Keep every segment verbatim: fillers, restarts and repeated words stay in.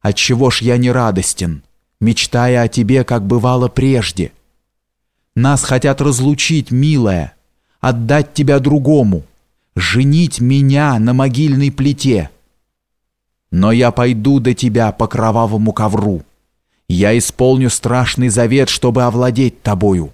Отчего ж я не радостен, мечтая о тебе, как бывало прежде? Нас хотят разлучить, милая, отдать тебя другому, женить меня на могильной плите. Но я пойду до тебя по кровавому ковру. Я исполню страшный завет, чтобы овладеть тобою.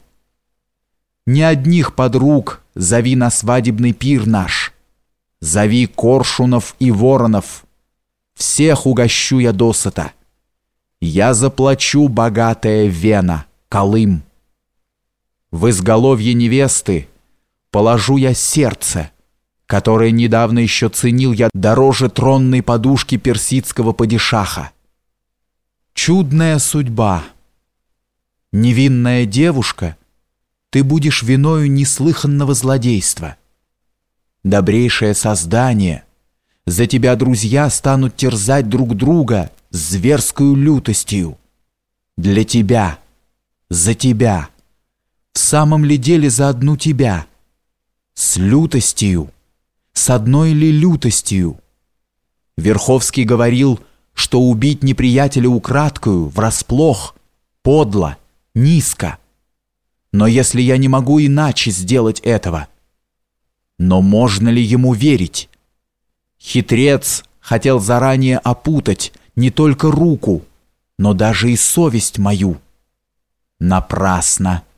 Не одних подруг зови на свадебный пир наш. Зови коршунов и воронов. Всех угощу я досыта. Я заплачу, богатая Вена, Колым. В изголовье невесты положу я сердце, которое недавно еще ценил я дороже тронной подушки персидского падишаха. Чудная судьба. Невинная девушка, ты будешь виною неслыханного злодейства. Добрейшее создание, за тебя друзья станут терзать друг друга с зверскою лютостью. Для тебя, за тебя, в самом ли деле за одну тебя, с лютостью, с одной ли лютостью? Верховский говорил, что убить неприятеля украдкою, врасплох, подло, низко. Но если я не могу иначе сделать этого, но можно ли ему верить? Хитрец хотел заранее опутать не только руку, но даже и совесть мою. Напрасно.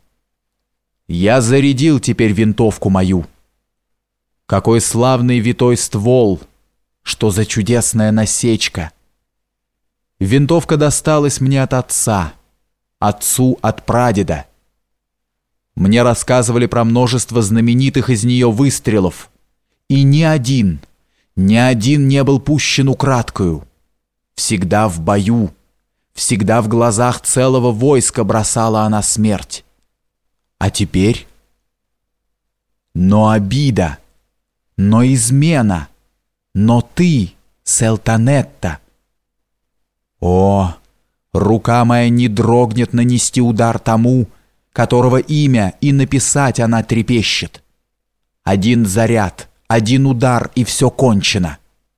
Я зарядил теперь винтовку мою. Какой славный витой ствол, что за чудесная насечка. Винтовка досталась мне от отца, отцу от прадеда. Мне рассказывали про множество знаменитых из нее выстрелов, и ни один, ни один не был пущен украдкою. Всегда в бою, всегда в глазах целого войска бросала она смерть. А теперь? Но обида, но измена, но ты, Селтанетта. О, рука моя не дрогнет нанести удар тому, которого имя и написать она трепещет. Один заряд, один удар, и все кончено.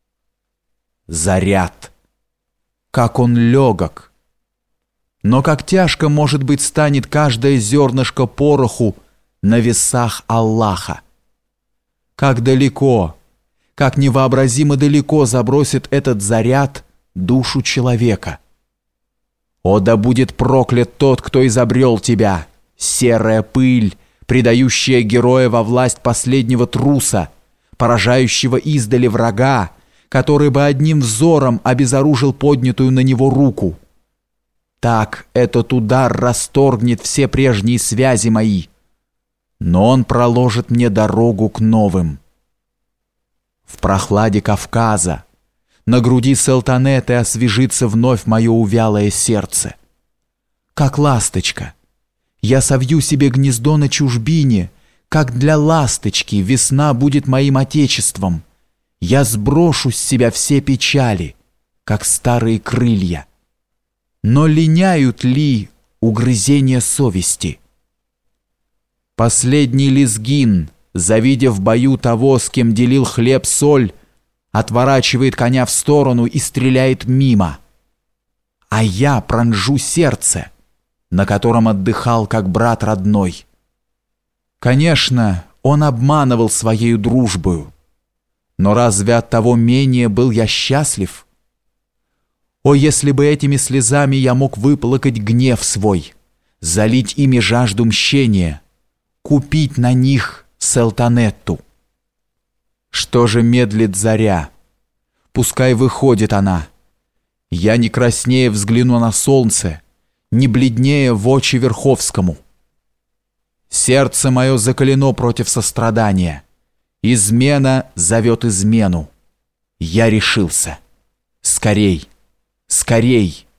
Заряд. Как он легок. Но как тяжко, может быть, станет каждое зернышко пороху на весах Аллаха. Как далеко, как невообразимо далеко забросит этот заряд душу человека. О, да будет проклят тот, кто изобрел тебя, серая пыль, предающая героя во власть последнего труса, поражающего издали врага, который бы одним взором обезоружил поднятую на него руку. Так этот удар расторгнет все прежние связи мои, но он проложит мне дорогу к новым. В прохладе Кавказа на груди Селтанетты освежится вновь мое увялое сердце. Как ласточка, я совью себе гнездо на чужбине, как для ласточки весна будет моим отечеством. Я сброшу с себя все печали, как старые крылья. Но линяют ли угрызения совести? Последний лезгин, завидя в бою того, с кем делил хлеб-соль, отворачивает коня в сторону и стреляет мимо. А я пронжу сердце, на котором отдыхал как брат родной. Конечно, он обманывал своею дружбою, но разве от того менее был я счастлив? О, если бы этими слезами я мог выплакать гнев свой, залить ими жажду мщения, купить на них Селтанетту. Что же медлит заря? Пускай выходит она. Я не краснее взгляну на солнце, не бледнее в очи Верховскому. Сердце мое закалено против сострадания. Измена зовет измену. Я решился. Скорей, скорей!